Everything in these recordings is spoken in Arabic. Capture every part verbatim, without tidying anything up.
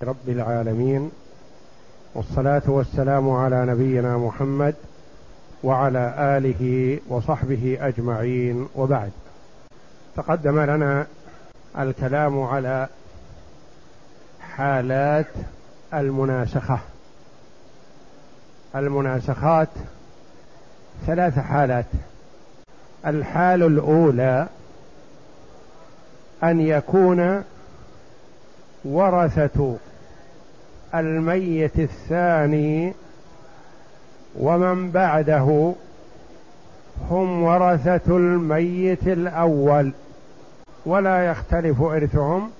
رب العالمين، والصلاة والسلام على نبينا محمد وعلى آله وصحبه أجمعين، وبعد. تقدم لنا الكلام على حالات المناسخة. المناسخات ثلاث حالات. الحال الأولى أن يكون ورثة الميت الثاني ومن بعده هم ورثة الميت الأول ولا يختلف إرثهم،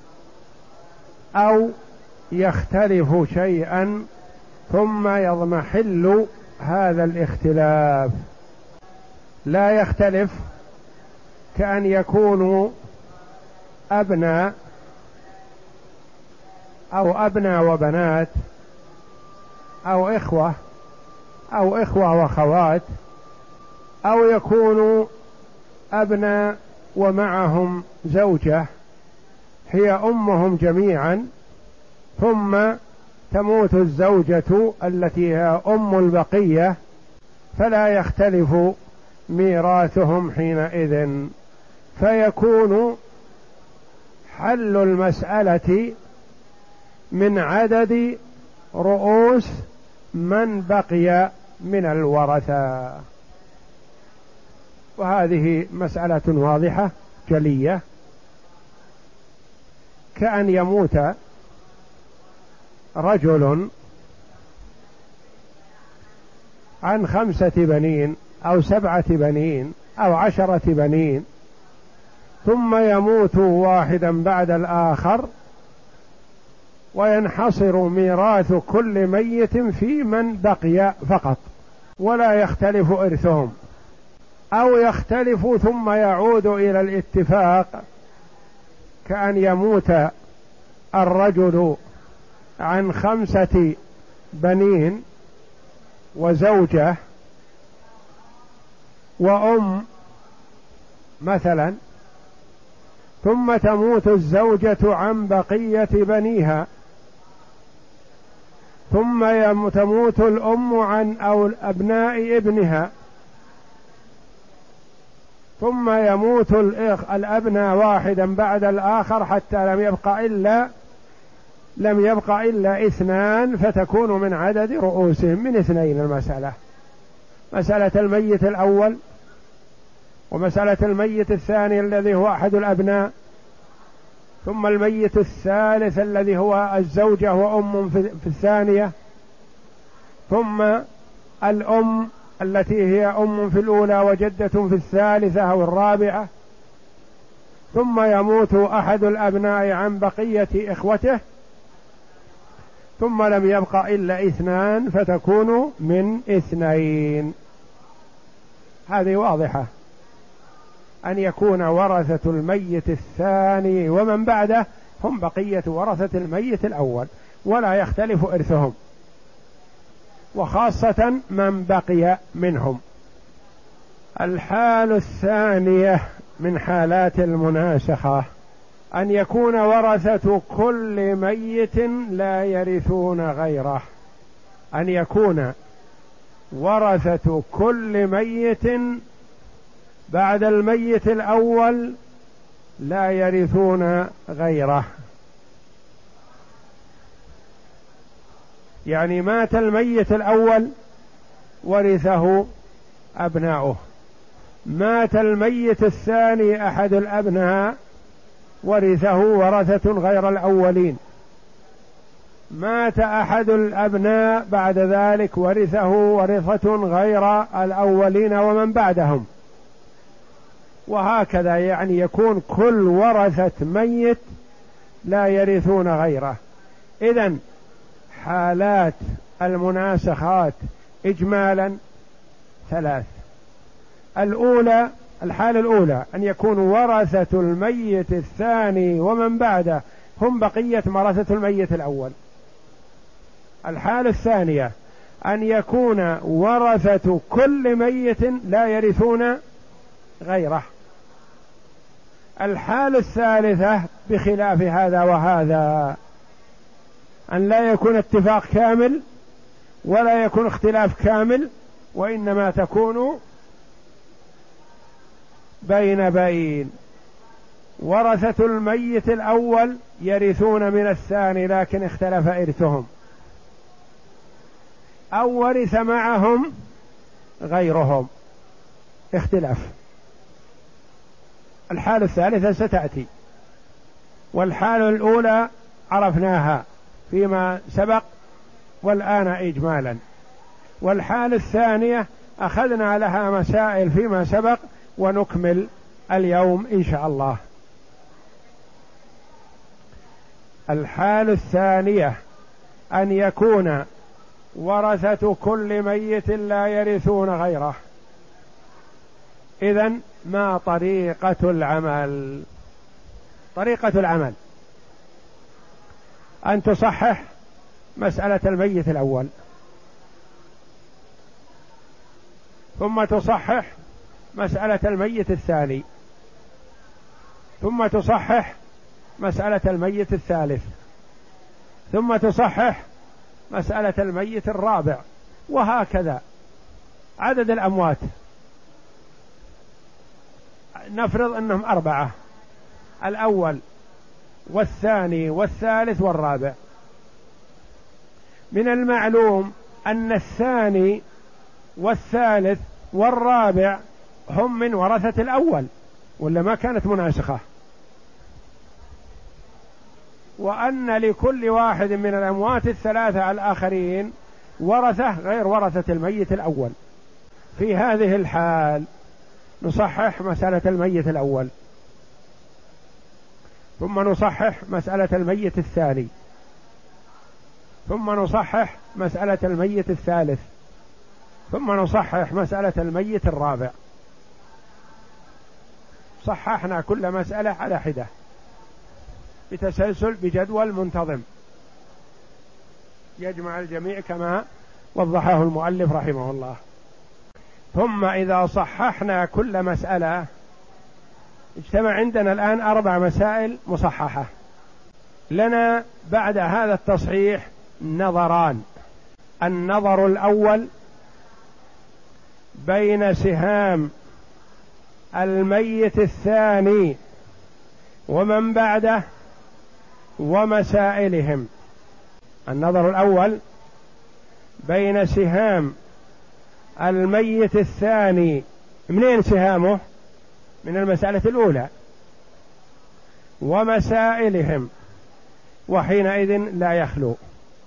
أو يختلف شيئا ثم يضمحل هذا الاختلاف. لا يختلف كأن يكونوا أبناء أو أبناء وبنات أو إخوة أو إخوة وأخوات، أو يكونوا أبناء ومعهم زوجة هي أمهم جميعا، ثم تموت الزوجة التي هي أم البقية، فلا يختلف ميراثهم حينئذ، فيكون حل المسألة من عدد رؤوس من بقي من الورثة. وهذه مسألة واضحة جلية، كأن يموت رجل عن خمسة بنين أو سبعة بنين أو عشرة بنين، ثم يموت واحدا بعد الآخر، وينحصر ميراث كل ميت في من بقي فقط، ولا يختلف إرثهم، أو يختلف ثم يعود إلى الاتفاق، كأن يموت الرجل عن خمسة بنين وزوجة وأم مثلا، ثم تموت الزوجة عن بقية بنيها، ثم تموت الأم عن أو أبناء ابنها، ثم يموت الأبناء واحدا بعد الآخر حتى لم يبقى إلا لم يبقى إلا اثنان، فتكون من عدد رؤوسهم من اثنين. المسألة مسألة الميت الأول ومسألة الميت الثاني الذي هو أحد الأبناء، ثم الميت الثالث الذي هو الزوجة وأم في الثانية، ثم الأم التي هي أم في الأولى وجدة في الثالثة أو الرابعة، ثم يموت أحد الأبناء عن بقية إخوته، ثم لم يبقى إلا اثنان، فتكون من اثنين. هذه واضحة، أن يكون ورثة الميت الثاني ومن بعده هم بقية ورثة الميت الأول ولا يختلف إرثهم، وخاصة من بقي منهم. الحال الثانية من حالات المناسخة أن يكون ورثة كل ميت لا يرثون غيره. أن يكون ورثة كل ميت بعد الميت الأول لا يرثون غيره. يعني مات الميت الأول ورثه أبناؤه، مات الميت الثاني أحد الأبناء ورثه ورثة غير الأولين، مات أحد الأبناء بعد ذلك ورثه ورثة غير الأولين ومن بعدهم، وهكذا. يعني يكون كل ورثة ميت لا يرثون غيره. إذن حالات المناسخات إجمالا ثلاث. الأولى الحالة الأولى أن يكون ورثة الميت الثاني ومن بعده هم بقية ورثة الميت الأول. الحالة الثانية أن يكون ورثة كل ميت لا يرثون غيره. الحالة الثالثة بخلاف هذا وهذا، أن لا يكون اتفاق كامل ولا يكون اختلاف كامل، وإنما تكون بين بين. ورثة الميت الأول يرثون من الثاني لكن اختلف إرثهم، أو ورث معهم غيرهم اختلاف. الحال الثالثة ستأتي، والحال الأولى عرفناها فيما سبق والآن إجمالا، والحال الثانية أخذنا لها مسائل فيما سبق ونكمل اليوم إن شاء الله. الحال الثانية أن يكون ورثة كل ميت لا يرثون غيره. إذن ما طريقة العمل؟ طريقة العمل أن تصحح مسألة الميت الأول، ثم تصحح مسألة الميت الثاني، ثم تصحح مسألة الميت الثالث، ثم تصحح مسألة الميت الرابع، وهكذا عدد الأموات. نفرض أنهم أربعة، الأول والثاني والثالث والرابع. من المعلوم أن الثاني والثالث والرابع هم من ورثة الأول، ولا ما كانت مناسخة؟ وأن لكل واحد من الأموات الثلاثة الآخرين ورثة غير ورثة الميت الأول. في هذه الحال نصحح مسألة الميت الأول، ثم نصحح مسألة الميت الثاني، ثم نصحح مسألة الميت الثالث، ثم نصحح مسألة الميت الرابع. صححنا كل مسألة على حدة بتسلسل بجدول منتظم يجمع الجميع كما وضحه المؤلف رحمه الله. ثم إذا صححنا كل مسألة اجتمع عندنا الآن أربع مسائل مصححة. لنا بعد هذا التصحيح نظران. النظر الأول بين سهام الميت الثاني ومن بعده ومسائلهم. النظر الأول بين سهام الميت الثاني، منين سهامه؟ من المسألة الأولى، ومسائلهم، وحينئذ لا يخلو.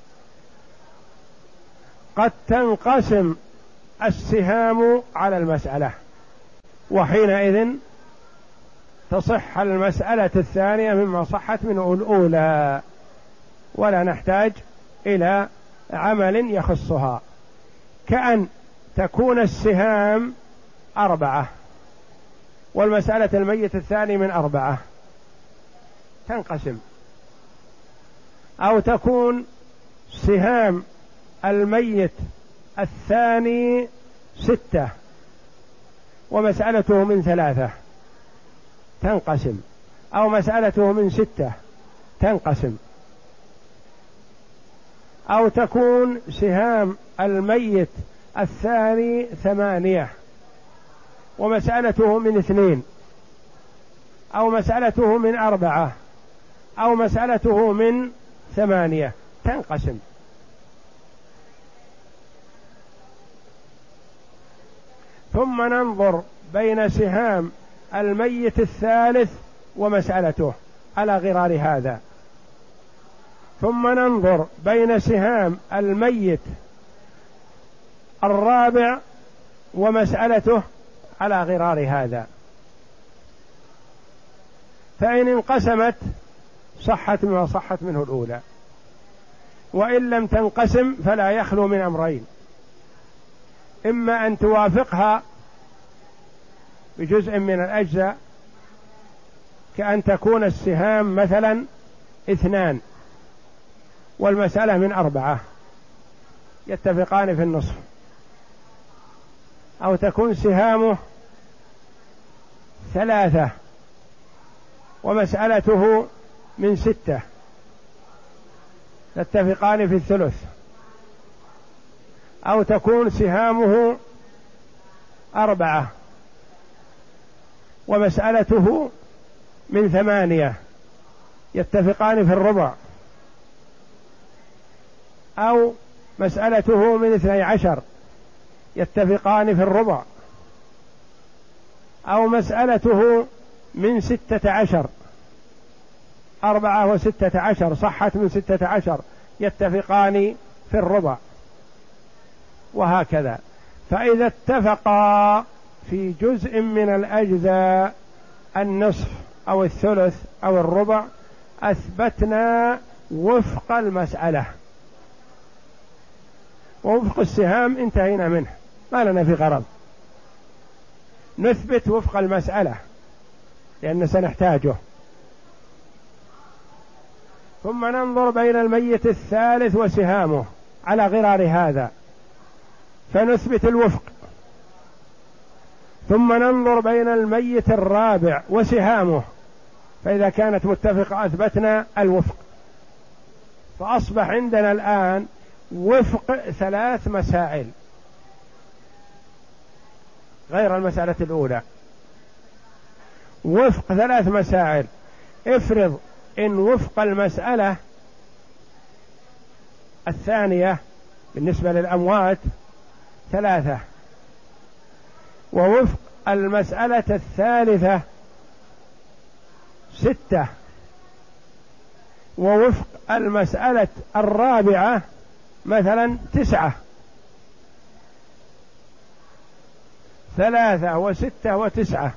قد تنقسم السهام على المسألة، وحينئذ تصح المسألة الثانية مما صحت منه الأولى، ولا نحتاج إلى عمل يخصها. كأن تكون السهام أربعة والمسألة الميت الثاني من أربعة، تنقسم. أو تكون سهام الميت الثاني ستة ومسألته من ثلاثة، تنقسم. أو مسألته من ستة، تنقسم. أو تكون سهام الميت الثاني ثمانية ومسألته من اثنين، أو مسألته من أربعة، أو مسألته من ثمانية، تنقسم. ثم ننظر بين سهام الميت الثالث ومسألته على غرار هذا، ثم ننظر بين سهام الميت الرابع ومسألته على غرار هذا. فإن انقسمت صحت ما صحت منه الأولى، وإن لم تنقسم فلا يخلو من أمرين: إما أن توافقها بجزء من الأجزاء، كأن تكون السهام مثلا اثنان والمسألة من أربعة، يتفقان في النصف. أو تكون سهامه ثلاثة ومسألته من ستة، تتفقان في الثلث، أو تكون سهامه أربعة ومسألته من ثمانية يتفقان في الربع، أو مسألته من اثني عشر يتفقان في الربع، أو مسألته من ستة عشر، أربعة وستة عشر صحت من ستة عشر يتفقان في الربع، وهكذا. فإذا اتفقا في جزء من الأجزاء النصف أو الثلث أو الربع أثبتنا وفق المسألة، ووفق السهام انتهينا منه، ما لنا في غرض، نثبت وفق المسألة لأن سنحتاجه. ثم ننظر بين الميت الثالث وسهامه على غرار هذا فنثبت الوفق، ثم ننظر بين الميت الرابع وسهامه، فإذا كانت متفقة أثبتنا الوفق. فأصبح عندنا الآن وفق ثلاث مسائل غير المسألة الأولى، وفق ثلاث مسائل. افرض إن وفق المسألة الثانية بالنسبة للأموات ثلاثة، ووفق المسألة الثالثة ستة، ووفق المسألة الرابعة مثلا تسعة، ثلاثة وستة وتسعة.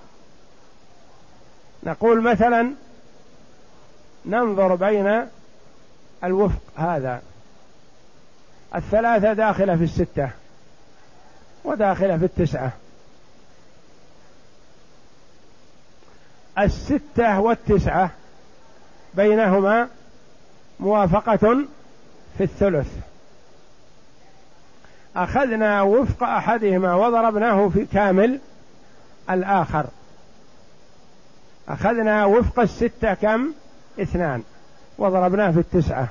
نقول مثلا ننظر بين الوفق هذا، الثلاثة داخلة في الستة وداخلة في التسعة، الستة والتسعة بينهما موافقة في الثلث، أخذنا وفق أحدهما وضربناه في كامل الآخر، أخذنا وفق الستة كم؟ اثنان وضربناه في التسعة،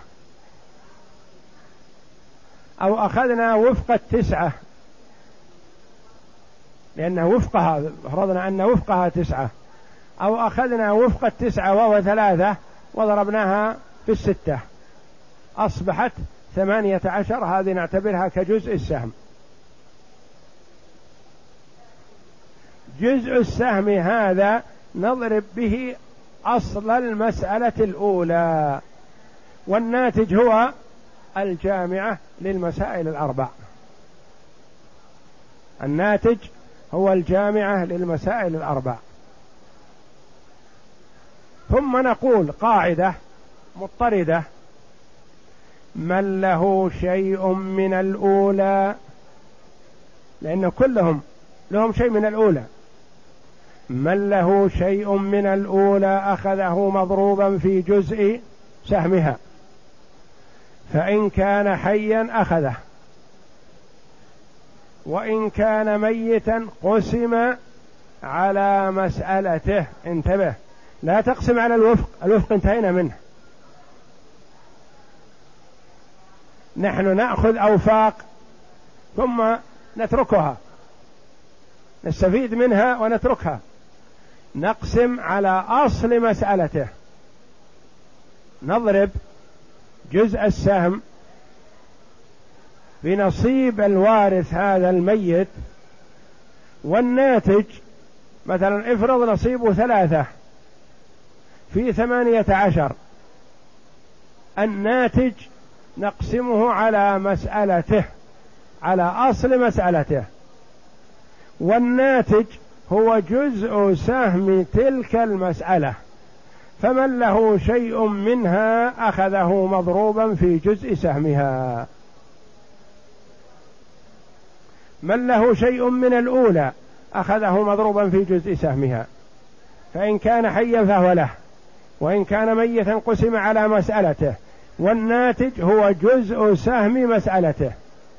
أو أخذنا وفق التسعة لأنه وفقها، فرضنا أن وفقها تسعة، أو أخذنا وفق التسعة وهو ثلاثة وضربناها في الستة، أصبحت ثمانية عشر. هذه نعتبرها كجزء السهم. جزء السهم هذا نضرب به أصل المسألة الأولى، والناتج هو الجامعة للمسائل الأربع، الناتج هو الجامعة للمسائل الأربع. ثم نقول قاعدة مضطردة: من له شيء من الأولى، لأن كلهم لهم شيء من الأولى، من له شيء من الأولى أخذه مضروبا في جزء سهمها، فإن كان حيا أخذه، وإن كان ميتا قسم على مسألته. انتبه، لا تقسم على الوفق، الوفق انتهينا منه، نحن نأخذ أوفاق ثم نتركها، نستفيد منها ونتركها، نقسم على أصل مسألته، نضرب جزء السهم بنصيب الوارث هذا الميت، والناتج مثلا افرض نصيبه ثلاثة في ثمانية عشر، الناتج نقسمه على مسألته، على أصل مسألته، والناتج هو جزء سهم تلك المسألة، فمن له شيء منها أخذه مضروبا في جزء سهمها. من له شيء من الأولى أخذه مضروبا في جزء سهمها، فإن كان حيا فهو له، وإن كان ميتا قسم على مسألته، والناتج هو جزء سهم مسألته.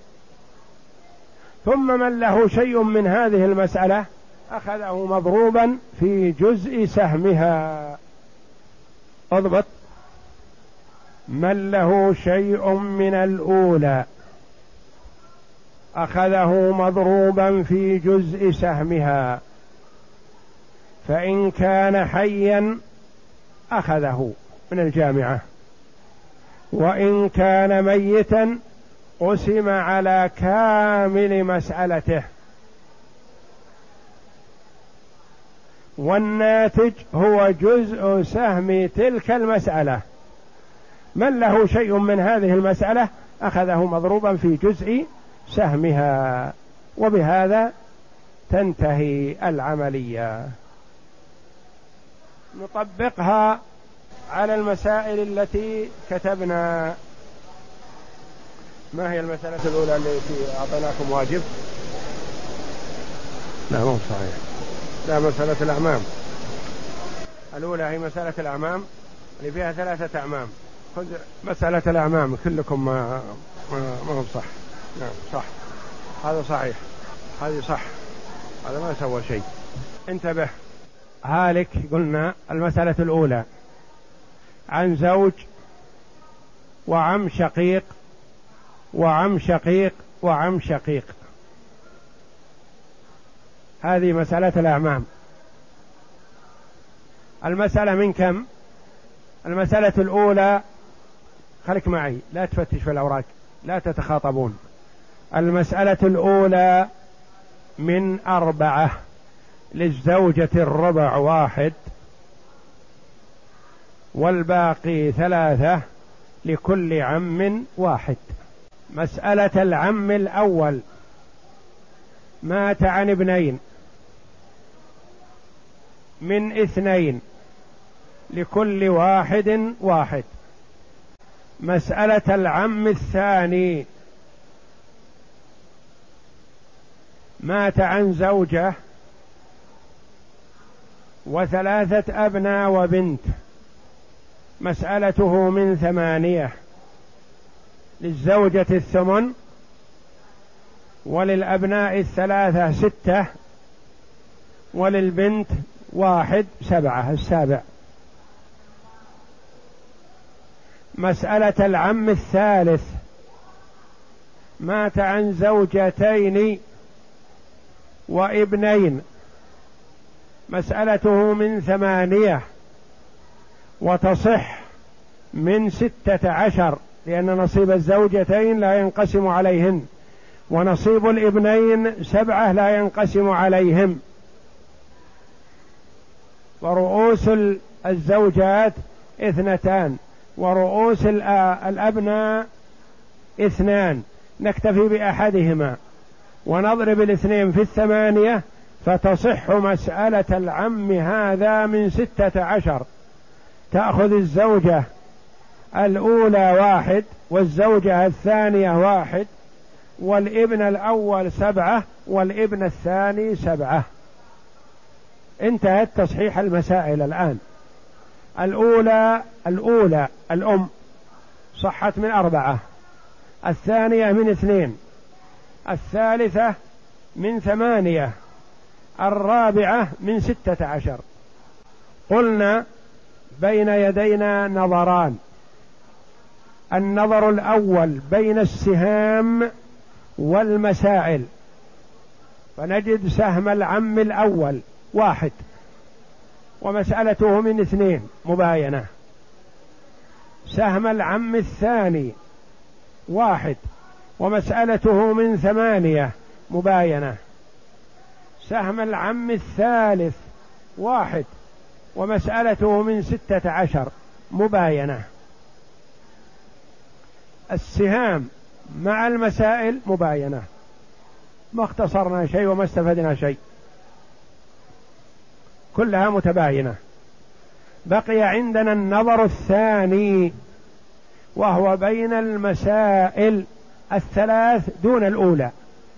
ثم من له شيء من هذه المسألة أخذه مضروبا في جزء سهمها. اضبط: من له شيء من الأولى أخذه مضروبا في جزء سهمها، فإن كان حيا أخذه من الجامعة، وإن كان ميتا قسم على كامل مسألته، والناتج هو جزء سهم تلك المسألة. من له شيء من هذه المسألة أخذه مضروبا في جزء سهمها، وبهذا تنتهي العملية. نطبقها على المسائل التي كتبنا. ما هي المسألة الأولى التي أعطيناكم واجب؟ لا مو صحيح، لا، مسألة الأعمام الأولى هي مسألة الأعمام اللي فيها ثلاثة أعمام. خذ مسألة الأعمام كلكم ما ما هو صح. نعم صح، هذا صحيح، هذه صح، هذا ما سوى شيء. انتبه، هالك قلنا المسألة الأولى عن زوج وعم شقيق وعم شقيق وعم شقيق، هذه مسألة الأعمام. المسألة من كم؟ المسألة الأولى، خليك معي لا تفتش في الأوراق، لا تتخاطبون. المسألة الأولى من أربعة، للزوجة الربع واحد، والباقي ثلاثة، لكل عم واحد. مسألة العم الأول مات عن ابنين من اثنين، لكل واحد واحد. مسألة العم الثاني مات عن زوجة وثلاثة أبناء وبنت، مسألته من ثمانية، للزوجة الثمن، وللأبناء الثلاثة ستة، وللبنت واحد سبعة، السابع. مسألة العم الثالث مات عن زوجتين وابنين، مسألته من ثمانية، وتصح من ستة عشر، لأن نصيب الزوجتين لا ينقسم عليهن، ونصيب الابنين سبعة لا ينقسم عليهم. ورؤوس الزوجات اثنتان، ورؤوس الأبناء اثنان، نكتفي بأحدهما ونضرب الاثنين في الثمانية، فتصح مسألة العم هذا من ستة عشر. تأخذ الزوجة الأولى واحد، والزوجة الثانية واحد، والابن الأول سبعة، والابن الثاني سبعة. انتهت تصحيح المسائل الآن. الأولى الأولى الأم صحت من أربعة، الثانية من اثنين، الثالثة من ثمانية، الرابعة من ستة عشر. قلنا بين يدينا نظران. النظر الأول بين السهام والمسائل، فنجد سهم العم الأول واحد، ومسألته من اثنين مباينة. سهم العم الثاني واحد، ومسألته من ثمانية مباينة. سهم العم الثالث واحد، ومسألته من ستة عشر مباينة. السهام مع المسائل مباينة، ما اختصرنا شيء وما استفدنا شيء، كلها متباينة. بقي عندنا النظر الثاني، وهو بين المسائل الثلاث دون الأولى.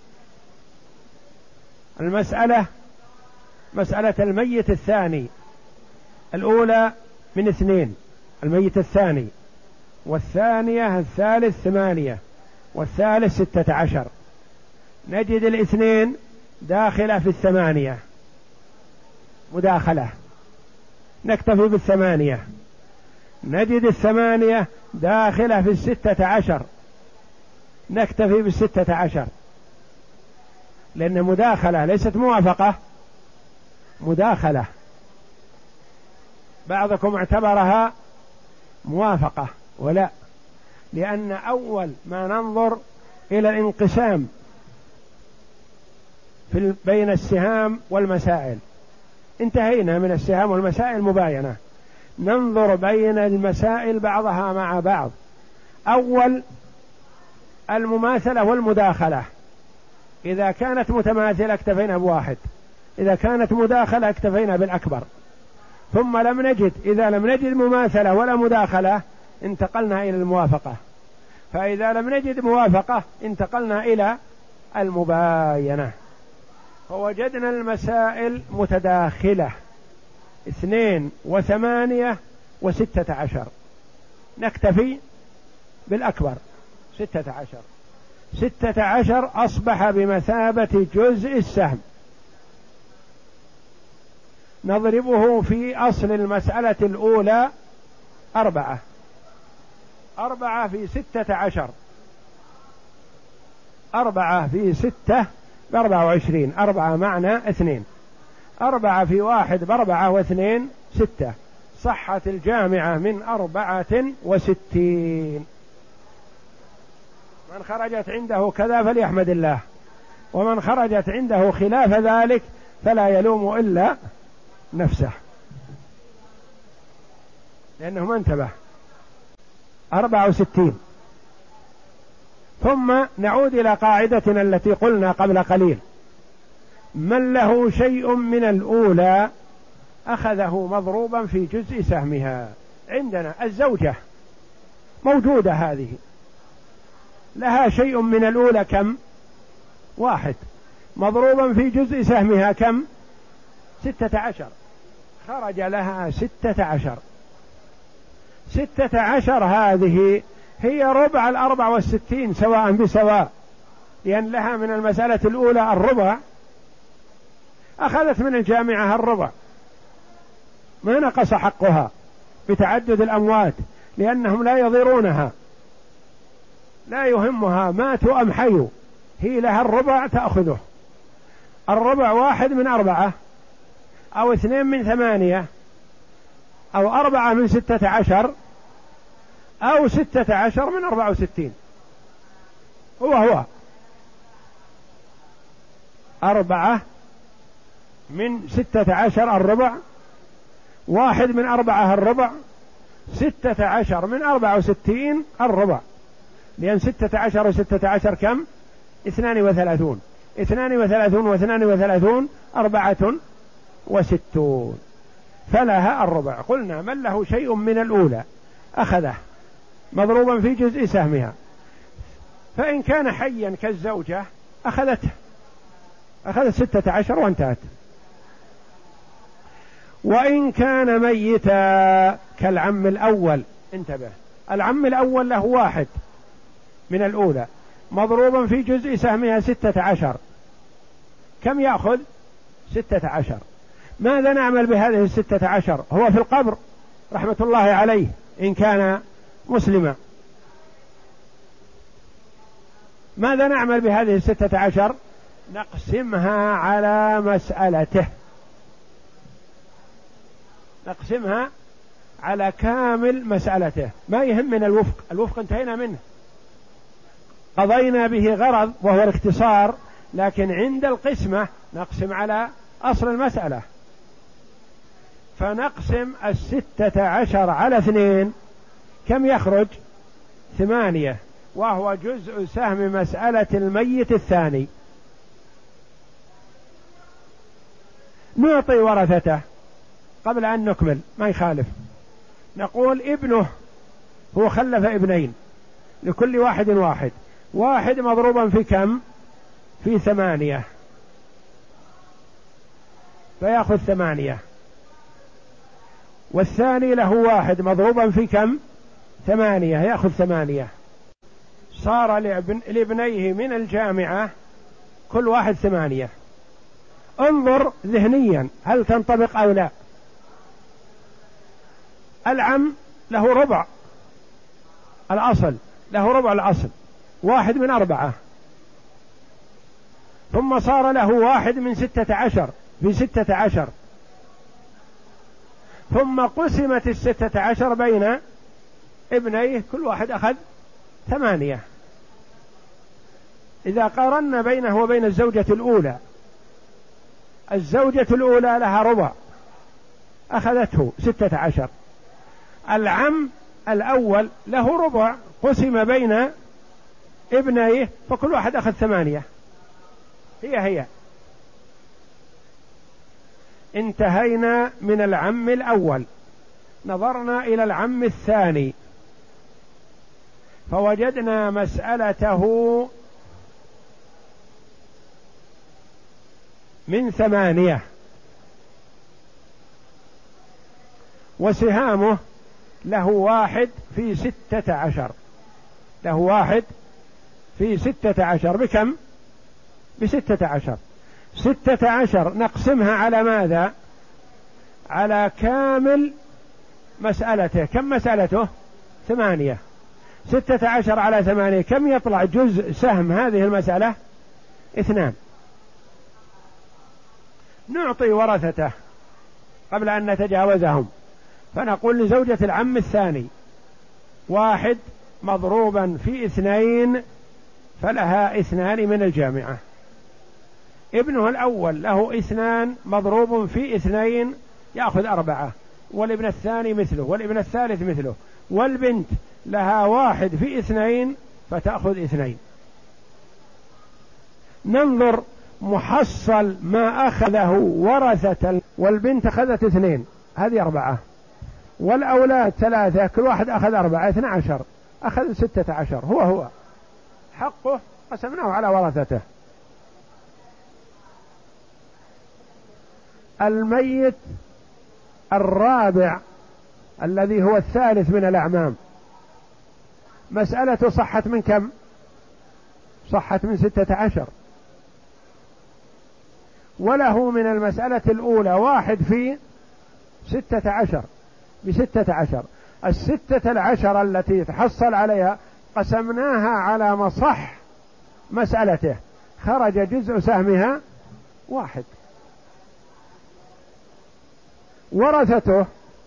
المسألة مسألة الميت الثاني، الأولى من اثنين، الميت الثاني، والثانية الثالث ثمانية، والثالث ستة عشر. نجد الاثنين داخلة في الثمانية مداخلة، نكتفي بالثمانية. نجد الثمانية داخلة في الستة عشر، نكتفي بالستة عشر، لأن مداخلة ليست موافقة، مداخلة. بعضكم اعتبرها موافقة، ولا، لأن أول ما ننظر إلى الانقسام في بين السهام والمسائل، انتهينا من السهام والمسائل مباينة، ننظر بين المسائل بعضها مع بعض. أول المماثلة والمداخلة، إذا كانت متماثلة اكتفينا بواحد، إذا كانت مداخلة اكتفينا بالأكبر. ثم لم نجد، إذا لم نجد مماثلة ولا مداخلة انتقلنا إلى الموافقة، فإذا لم نجد موافقة انتقلنا إلى المباينة، فوجدنا المسائل متداخلة، اثنين وثمانية وستة عشر، نكتفي بالأكبر ستة عشر. ستة عشر أصبح بمثابة جزء السهم، نضربه في أصل المسألة الأولى أربعة، أربعة في ستة عشر، أربعة في ستة بأربعة وعشرين، أربعة معنى اثنين، أربعة في واحد بأربعة واثنين ستة، صحت الجامعة من أربعة وستين. من خرجت عنده كذا فليحمد الله، ومن خرجت عنده خلاف ذلك فلا يلوم إلا نفسه، لأنه ما انتبه. أربعة وستين. ثم نعود إلى قاعدتنا التي قلنا قبل قليل: من له شيء من الأولى أخذه مضروبا في جزء سهمها. عندنا الزوجة موجودة، هذه لها شيء من الأولى كم؟ واحد، مضروبا في جزء سهمها كم؟ ستة عشر، خرج لها ستة عشر. ستة عشر هذه هي ربع الأربع والستين سواء بسواء، لأن لها من المسألة الأولى الربع، أخذت من الجامعة الربع، ما نقص حقها بتعدد الأموات، لأنهم لا يضيرونها، لا يهمها ماتوا أم حيوا، هي لها الربع تأخذه. الربع واحد من أربعة، أو اثنين من ثمانية، أو أربعة من ستة عشر، أو ستة عشر من أربعة وستين، هو هو أربعة من ستة عشر الربع، واحد من أربعة الربع، ستة عشر من أربعة وستين الربع، لأن ستة عشر وستة عشر كم؟ اثنان وثلاثون، اثنان وثلاثون واثنان وثلاثون أربعة وستون، فلها الربع. قلنا من له شيء من الأولى أخذه مضروبا في جزء سهمها، فإن كان حيا كالزوجة أخذته، أخذت ستة عشر وانتهت. وإن كان ميتا كالعم الأول، انتبه، العم الأول له واحد من الأولى مضروبا في جزء سهمها ستة عشر، كم يأخذ؟ ستة عشر. ماذا نعمل بهذه الستة عشر؟ هو في القبر رحمة الله عليه إن كان مسلما، ماذا نعمل بهذه الستة عشر؟ نقسمها على مسألته، نقسمها على كامل مسألته، ما يهمنا الوفق، الوفق انتهينا منه، قضينا به غرض وهو الاختصار، لكن عند القسمة نقسم على أصل المسألة. فنقسم الستة عشر على اثنين، كم يخرج؟ ثمانية، وهو جزء سهم مسألة الميت الثاني. نعطي ورثته قبل أن نكمل، ما يخالف، نقول ابنه، هو خلف ابنين لكل واحد واحد، واحد مضروبا في كم؟ في ثمانية، فيأخذ ثمانية، والثاني له واحد مضروبا في كم؟ ثمانية، يأخذ ثمانية. صار لابن لابنيه من الجامعة كل واحد ثمانية. انظر ذهنيا هل تنطبق أو لا. العم له ربع الأصل، له ربع الأصل، واحد من أربعة، ثم صار له واحد من ستة عشر في ستة عشر، ثم قسمت الستة عشر بين ابنيه، كل واحد أخذ ثمانية. إذا قارنا بينه وبين الزوجة الأولى، الزوجة الأولى لها ربع أخذته ستة عشر، العم الأول له ربع قسم بين ابنيه فكل واحد أخذ ثمانية، هي هي. انتهينا من العم الأول، نظرنا إلى العم الثاني فوجدنا مسألته من ثمانية، وسهامه له واحد في ستة عشر، له واحد في ستة عشر بكم؟ بستة عشر. ستة عشر نقسمها على ماذا؟ على كامل مسألته. كم مسألته؟ ثمانية. ستة عشر على ثمانية كم يطلع جزء سهم هذه المسألة؟ اثنان. نعطي ورثته قبل أن نتجاوزهم، فنقول لزوجة العم الثاني واحد مضروبا في اثنين فلها اثنان من الجامعة. ابنه الأول له اثنان مضروب في اثنين يأخذ أربعة، والابن الثاني مثله، والابن الثالث مثله، والبنت لها واحد في اثنين فتأخذ اثنين. ننظر محصل ما أخذه ورثة، والبنت أخذت اثنين هذه أربعة، والأولاد ثلاثة كل واحد أخذ أربعة، اثنى عشر، أخذ ستة عشر، هو هو حقه قسمناه على ورثته. الميت الرابع الذي هو الثالث من الأعمام مسألة صحت من كم؟ صحت من ستة عشر، وله من المسألة الأولى واحد في ستة عشر بستة عشر. الستة العشر التي تحصل عليها قسمناها على مصح مسألته، خرج جزء سهمها واحد. ورثته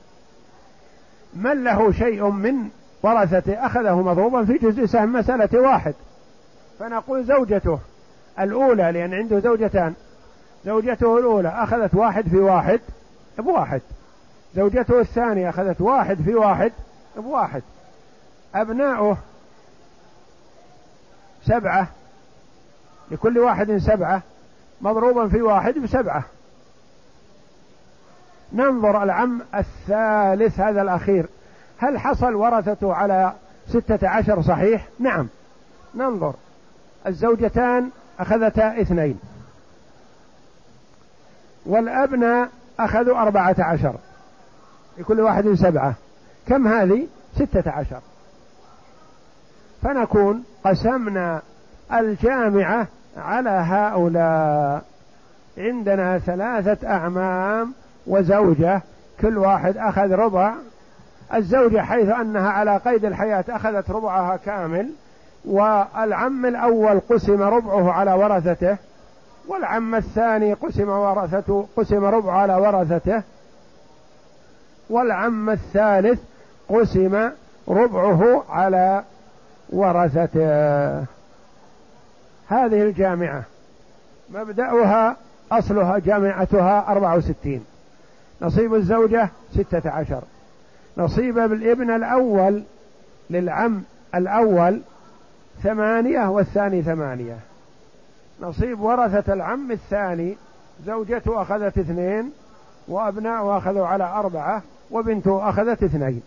من له شيء من ورثته أخذه مضروبا في جزء سهم مسألة واحد، فنقول زوجته الأولى، لأن عنده زوجتان، زوجته الأولى أخذت واحد في واحد بواحد، زوجته الثانية أخذت واحد في واحد بواحد، أبناؤه سبعة لكل واحد سبعة مضروبا في واحد بسبعة. ننظر العم الثالث هذا الأخير هل حصل ورثته على ستة عشر صحيح؟ نعم. ننظر الزوجتان أخذتا اثنين، والأبناء أخذوا أربعة عشر لكل واحد سبعة، كم هذه؟ ستة عشر. فنكون قسمنا الجامعة على هؤلاء. عندنا ثلاثة أعمام وزوجة كل واحد أخذ ربع. الزوجة حيث أنها على قيد الحياة أخذت ربعها كامل، والعم الأول قسم ربعه على ورثته، والعم الثاني قسم ورثته قسم ربعه على ورثته، والعم الثالث قسم ربعه على ورثته. هذه الجامعة مبدأها أصلها جامعتها أربعة وستين، نصيب الزوجة ستة عشر، نصيب الابن الأول للعم الأول ثمانية والثاني ثمانية، نصيب ورثة العم الثاني زوجته أخذت اثنين وأبناؤه أخذوا على أربعة وبنته أخذت اثنين.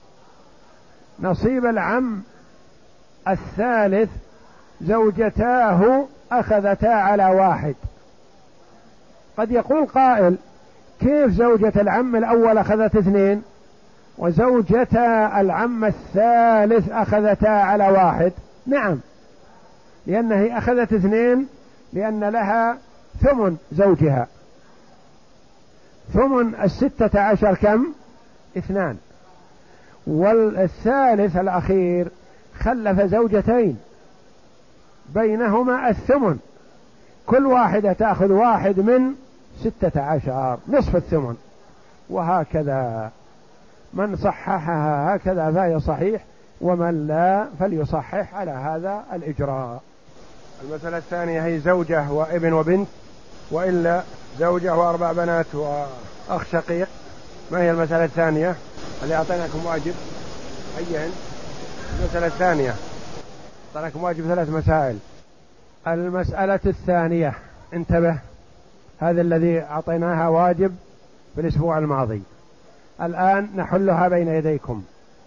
نصيب العم الثالث زوجتاه أخذتا على واحد. قد يقول قائل كيف زوجة العم الأول أخذت اثنين وزوجتا العم الثالث أخذتا على واحد؟ نعم، لأنها أخذت اثنين لأن لها ثمن زوجها، ثمن الستة عشر كم؟ اثنان، والثالث الأخير خلف زوجتين بينهما الثمن، كل واحدة تأخذ واحد من ستة عشر نصف الثمن، وهكذا من صححها هكذا فهي صحيح، ومن لا فليصحح على هذا الإجراء. المسألة الثانية هي زوجة وابن وبنت، وإلا زوجة وأربع بنات وأخ شقيق. ما هي المسألة الثانية اللي أعطيناكم واجب؟ أيهن؟ المسألة الثانية أعطيناكم واجب ثلاث مسائل. المسألة الثانية انتبه، هذا الذي أعطيناها واجب في الأسبوع الماضي، الآن نحلها بين يديكم.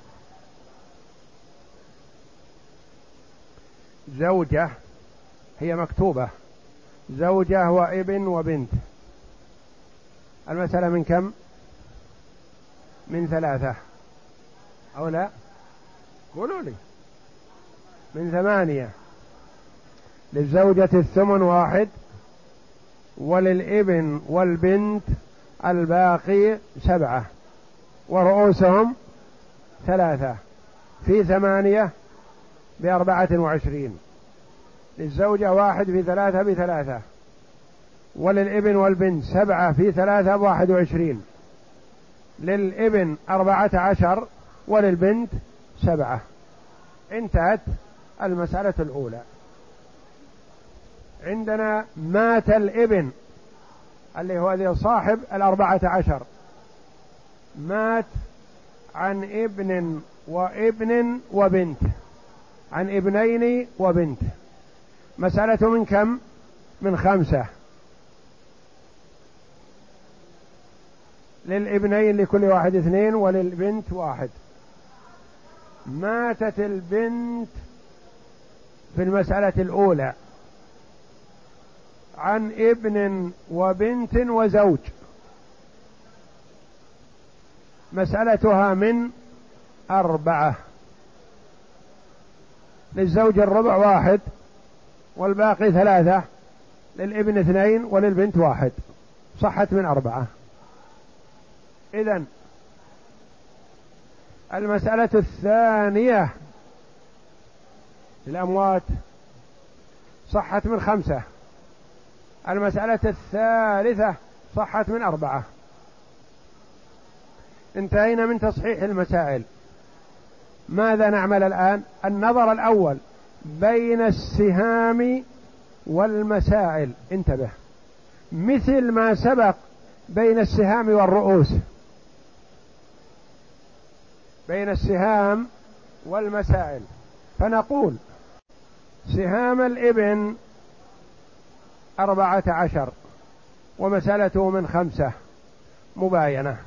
زوجة هي مكتوبة، زوجة وابن وبنت. المسألة من كم؟ من ثلاثة أو لا؟ قولوا لي. من ثمانية. للزوجة الثمن واحد، وللابن والبنت الباقي سبعة، ورؤوسهم ثلاثة، في ثمانية بأربعة وعشرين. للزوجة واحد في ثلاثة بثلاثة، وللابن والبنت سبعة في ثلاثة بواحد وعشرين. للابن أربعة عشر وللبنت سبعة. انتهت المسألة الأولى. عندنا مات الابن اللي هو ذي صاحب الأربعة عشر، مات عن ابن وابن وبنت، عن ابنين وبنت. مسألة من كم؟ من خمسة. للابنين لكل واحد اثنين، وللبنت واحد. ماتت البنت في المسألة الأولى عن ابن وبنت وزوج، مسألتها من أربعة. للزوج الربع واحد والباقي ثلاثة، للابن اثنين وللبنت واحد، صحت من أربعة. إذن المسألة الثانية الأموات صحت من خمسة. المسألة الثالثة صحت من أربعة. انتهينا من تصحيح المسائل. ماذا نعمل الآن؟ النظر الأول بين السهام والمسائل. انتبه، مثل ما سبق بين السهام والرؤوس، بين السهام والمسائل. فنقول سهام الابن أربعة عشر ومسألته من خمسة مباينة.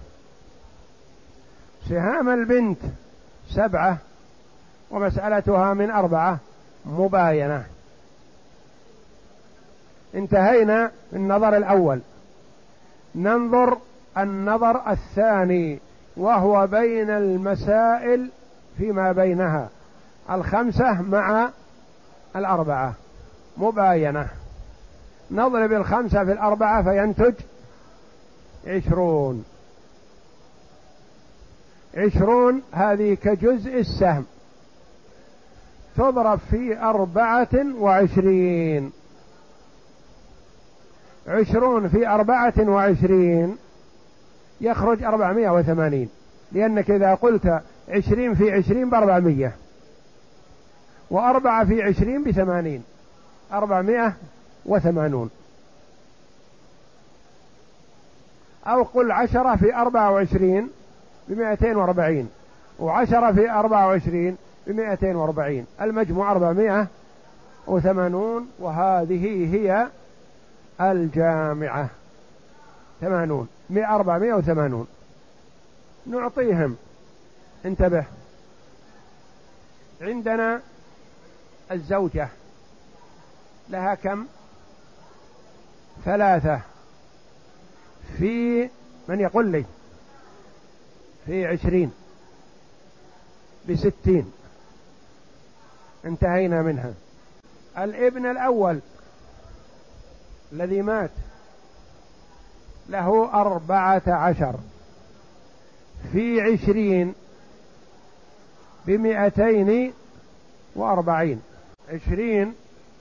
سهام البنت سبعة ومسألتها من أربعة مباينة. انتهينا من النظر الأول. ننظر النظر الثاني، وهو بين المسائل فيما بينها، الخمسة مع الأربعة مباينة. نضرب الخمسة في الأربعة فينتج عشرون. عشرون هذه كجزء السهم، تضرب في أربعة وعشرين. عشرون في أربعة وعشرين يخرج أربعمائة وثمانين، لأنك إذا قلت عشرين في عشرين بأربعمائة، وأربعة في عشرين بثمانين، أربعمائة وثمانون. أو قل عشرة في أربعة وعشرين بمائتين وأربعين، وعشرة في أربعة وعشرين بمائتين وأربعين، المجموع أربعمائة وثمانون. وهذه هي الجامعة، ثمانون أربعمائة وثمانون. نعطيهم. انتبه، عندنا الزوجة لها كم؟ ثلاثة في من يقول لي في عشرين بستين. انتهينا منها. الابن الأول الذي مات له أربعة عشر في عشرين بمئتين وأربعين. عشرين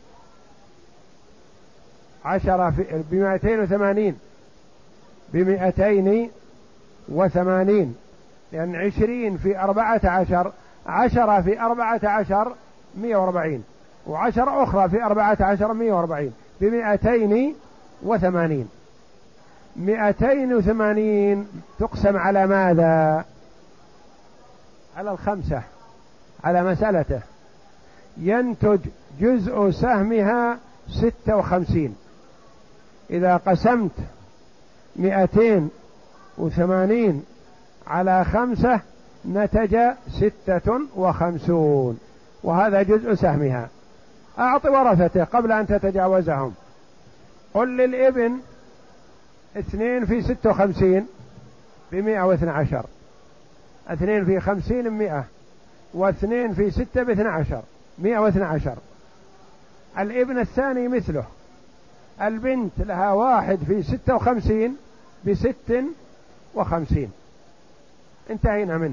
عشرة في بمئتين وثمانين، بمئتين وثمانين، لأن عشرين في أربعة عشر، عشرة في أربعة عشر مئة وأربعين، وعشر أخرى في أربعة عشر مئة وأربعين، بمئتين وثمانين. مئتين وثمانين تقسم على ماذا؟ على الخمسة، على مسألته، ينتج جزء سهمها ستة وخمسين. إذا قسمت مئتين وثمانين على خمسة نتج ستة وخمسون، وهذا جزء سهمها. أعط ورثته قبل أن تتجاوزهم. قل للابن اثنين في ستة وخمسين بمئة واثنى عشر، اثنين في خمسين مئة، واثنين في ستة باثنى عشر، مئة واثنى عشر. الابن الثاني مثله. البنت لها واحد في ستة وخمسين بست وخمسين. انتهينا منه.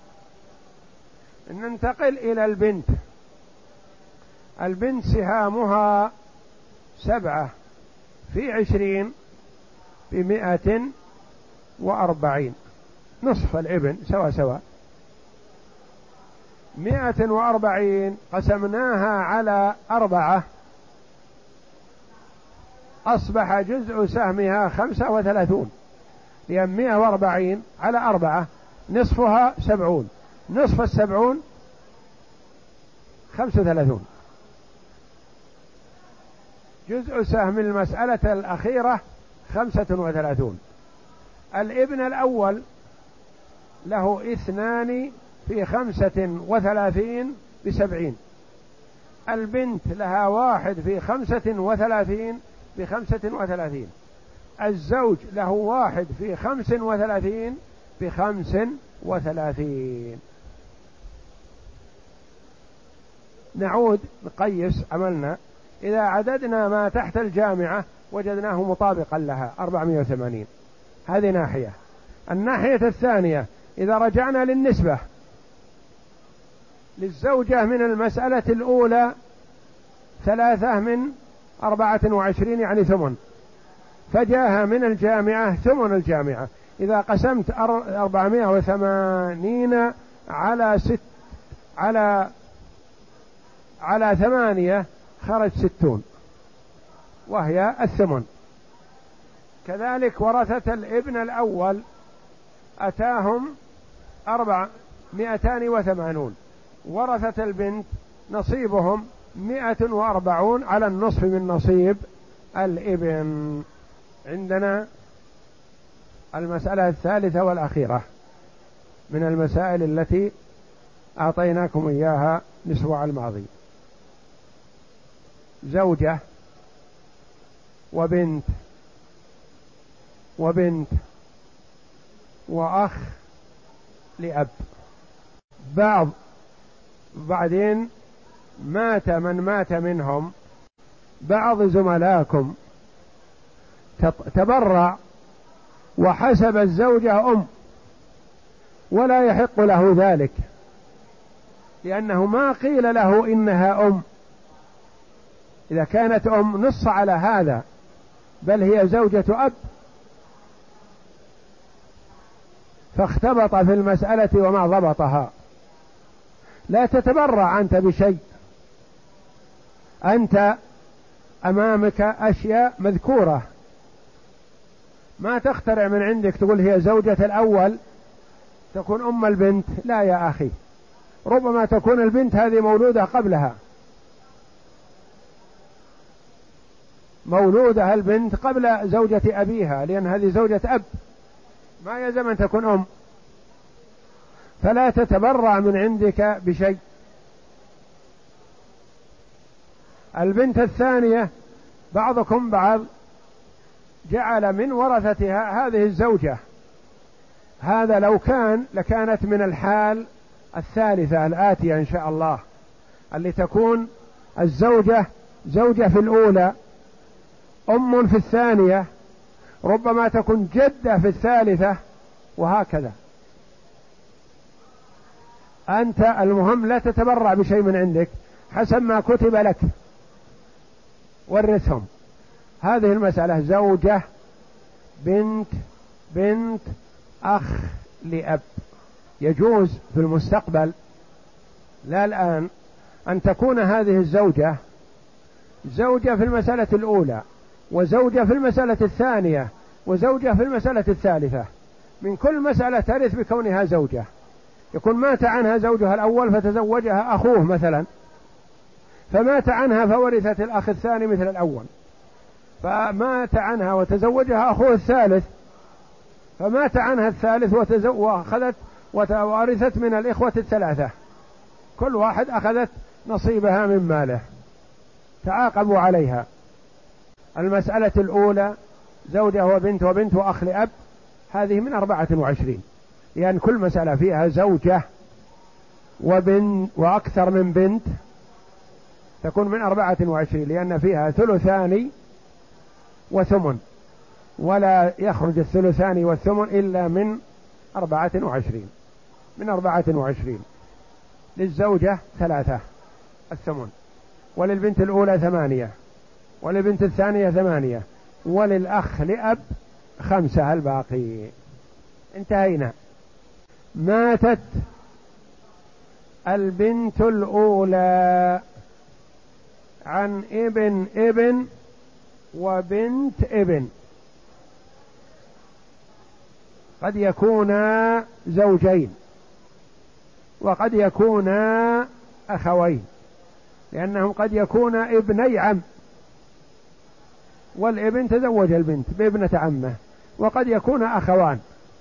ننتقل إلى البنت. البنت سهامها سبعة في عشرين بمئة وأربعين، نصف الابن سوا سوا. مئة وأربعين قسمناها على أربعة أصبح جزء سهمها خمسة وثلاثون، لأن مئة وأربعين على أربعة نصفها سبعون، نصف السبعون خمسة وثلاثون. جزء سهم المسألة الأخيرة خمسة وثلاثون. الابن الأول له اثنان في خمسة وثلاثين بسبعين. البنت لها واحد في خمسة وثلاثين بخمسة وثلاثين. الزوج له واحد في خمس وثلاثين بخمس وثلاثين. نعود نقيس عملنا. إذا عددنا ما تحت الجامعة وجدناه مطابقا لها أربعمائة وثمانين. هذه ناحية. الناحية الثانية إذا رجعنا للنسبة للزوجة من المسألة الأولى ثلاثة من أربعة وعشرين يعني ثمن، فجاءها من الجامعة ثمن الجامعة. إذا قسمت أربعمائة وثمانين على ست على على ثمانية خرج ستون، وهي الثمن. كذلك ورثة الابن الأول أتاهم أربع مئتان وثمانون، ورثة البنت نصيبهم مئة وأربعون على النصف من نصيب الابن. عندنا المسألة الثالثة والأخيرة من المسائل التي أعطيناكم إياها الأسبوع الماضي. زوجة وبنت وبنت وأخ لأب. بعض بعدين مات من مات منهم، بعض زملائكم تبرع وحسب الزوجة أم، ولا يحق له ذلك، لأنه ما قيل له إنها أم. إذا كانت أم نص على هذا، بل هي زوجة أب، فاختبط في المسألة وما ضبطها. لا تتبرع أنت بشيء، أنت أمامك أشياء مذكورة، ما تخترع من عندك تقول هي زوجة الأول تكون أم البنت. لا يا أخي، ربما تكون البنت هذه مولودة قبلها، مولودة البنت قبل زوجة أبيها، لأن هذه زوجة أب، ما يلزم أن تكون أم. فلا تتبرع من عندك بشيء. البنت الثانية بعضكم بعض جعل من ورثتها هذه الزوجة، هذا لو كان لكانت من الحال الثالثة الآتية إن شاء الله، اللي تكون الزوجة زوجة في الأولى، أم في الثانية، ربما تكون جدة في الثالثة، وهكذا. أنت المهم لا تتبرع بشيء من عندك، حسب ما كتب لك ورثهم. هذه المسألة زوجة، بنت، بنت، أخ لأب، يجوز في المستقبل لا الآن أن تكون هذه الزوجة زوجة في المسألة الأولى، وزوجة في المسألة الثانية، وزوجة في المسألة الثالثة، من كل مسألة ترث بكونها زوجة. يكون مات عنها زوجها الأول فتزوجها أخوه مثلا، فمات عنها فورثت الأخ الثاني مثل الأول، فمات عنها وتزوجها أخوه الثالث، فمات عنها الثالث وأخذت وتوارثت من الإخوة الثلاثة، كل واحد أخذت نصيبها من ماله، تعاقبوا عليها. المسألة الأولى زوجة وبنت وبنت وأخ لأب، هذه من أربعة وعشرين، لأن يعني كل مسألة فيها زوجة وبنت وأكثر من بنت تكون من أربعة وعشرين، لأن فيها ثلثان وثمن، ولا يخرج الثلثان والثمن إلا من أربعة وعشرين، من أربعة وعشرين. للزوجة ثلاثة الثمن، وللبنت الأولى ثمانية، وللبنت الثانية ثمانية، وللأخ لأب خمسة الباقي. انتهينا. ماتت البنت الأولى عن ابن ابن وبنت ابن، قد يكونا زوجين وقد يكونا أخوين، لأنهم قد يكونا ابني عم، والابن تزوج البنت بابنة عمه، وقد يكون أخوان،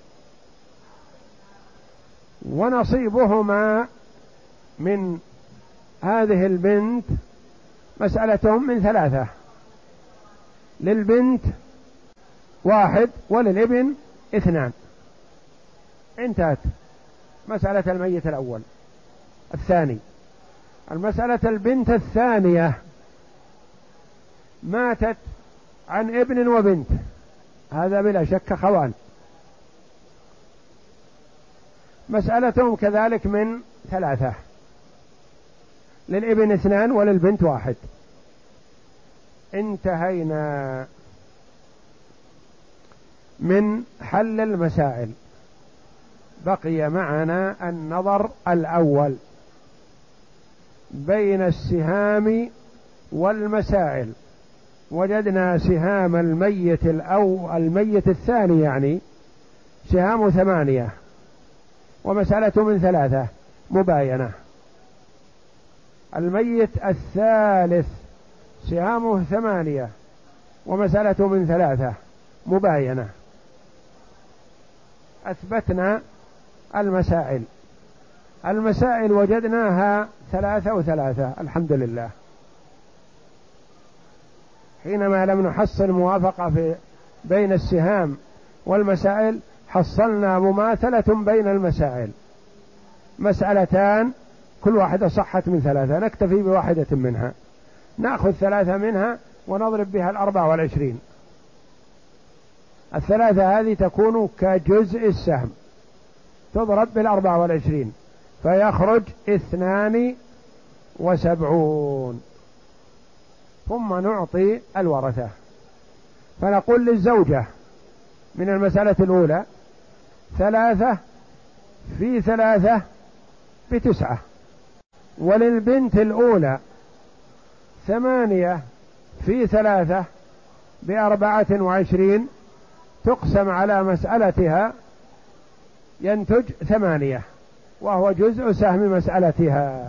ونصيبهما من هذه البنت مسألتهم من ثلاثة، للبنت واحد وللابن اثنان. انتهت مسألة الميت الأول. الثاني، المسألة البنت الثانية ماتت عن ابن وبنت، هذا بلا شك أخوان، مسألتهم كذلك من ثلاثة، للابن اثنان وللبنت واحد. انتهينا من حل المسائل. بقي معنا النظر الأول بين السهام والمسائل. وجدنا سهام الميت الأو الميت الثاني يعني سهام ثمانية، ومسألة من ثلاثة مباينة. الميت الثالث سهامه ثمانية، ومسألة من ثلاثة مباينة. أثبتنا المسائل. المسائل وجدناها ثلاثة وثلاثة الحمد لله. حينما لم نحصل موافقة في بين السهام والمسائل، حصلنا مماثلة بين المسائل، مسألتان كل واحدة صحت من ثلاثة، نكتفي بواحدة منها، نأخذ ثلاثة منها ونضرب بها الأربع والعشرين. الثلاثة هذه تكون كجزء السهم، تضرب بالأربع والعشرين فيخرج اثنان وسبعون. ثم نعطي الورثة، فنقول للزوجة من المسألة الأولى ثلاثة في ثلاثة بتسعة، وللبنت الأولى ثمانية في ثلاثة بأربعة وعشرين، تقسم على مسألتها ينتج ثمانية، وهو جزء سهم مسألتها،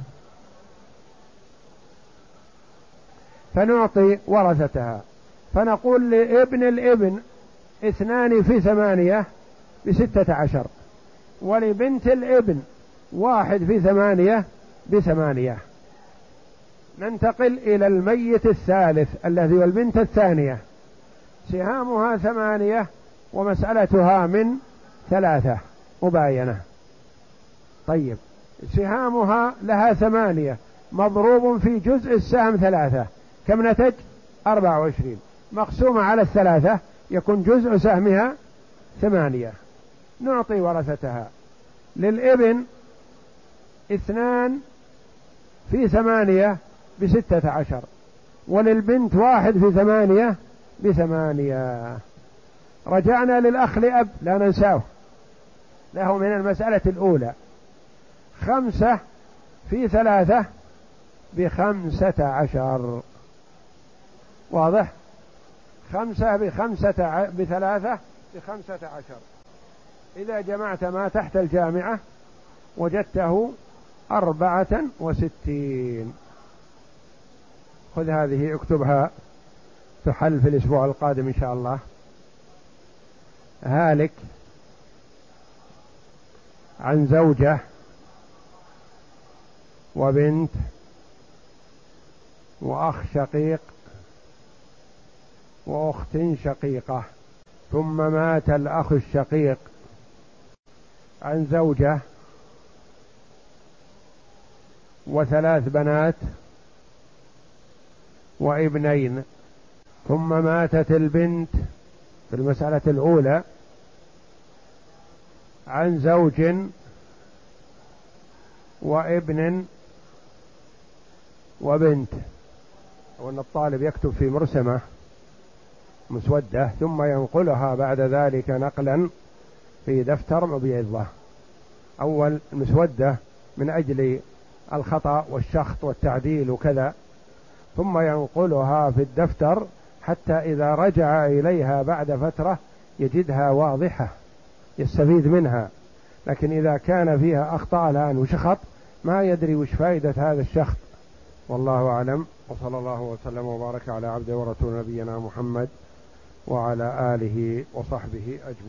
فنعطي ورثتها. فنقول لابن الابن اثنان في ثمانية بستة عشر، ولبنت الابن واحد في ثمانية بثمانية. ننتقل إلى الميت الثالث الذي هو البنت الثانية، سهامها ثمانية ومسألتها من ثلاثة مباينة. طيب، سهامها لها ثمانية مضروب في جزء السهم ثلاثة، كم نتج؟ أربعة وعشرين، مقسومة على الثلاثة يكون جزء سهمها ثمانية. نعطي ورثتها. للابن اثنان في ثمانية بستة عشر، وللبنت واحد في ثمانية بثمانية. رجعنا للأخ لأب لا ننساه، له من المسألة الأولى خمسة في ثلاثة بخمسة عشر، واضح؟ خمسة بخمسة ع... بثلاثة بخمسة عشر. إذا جمعت ما تحت الجامعة وجدته أربعة وستين. خذ هذه اكتبها تحل في الأسبوع القادم إن شاء الله. هالك عن زوجة وبنت وأخ شقيق وأخت شقيقة، ثم مات الأخ الشقيق عن زوجة وثلاث بنات وابنين، ثم ماتت البنت في المسألة الأولى عن زوج وابن وبنت، وأن الطالب يكتب في مرسمة مسودة ثم ينقلها بعد ذلك نقلا في دفتر مبيضة. أول المسودة من أجل الخطأ والشخط والتعديل وكذا، ثم ينقلها في الدفتر حتى إذا رجع إليها بعد فترة يجدها واضحة يستفيد منها. لكن إذا كان فيها أخطاء الآن وشخط ما يدري وش فائدة هذا الشخط. والله أعلم، وصلى الله وسلم وبارك على عبده ورسول نبينا محمد وعلى آله وصحبه أجمعين.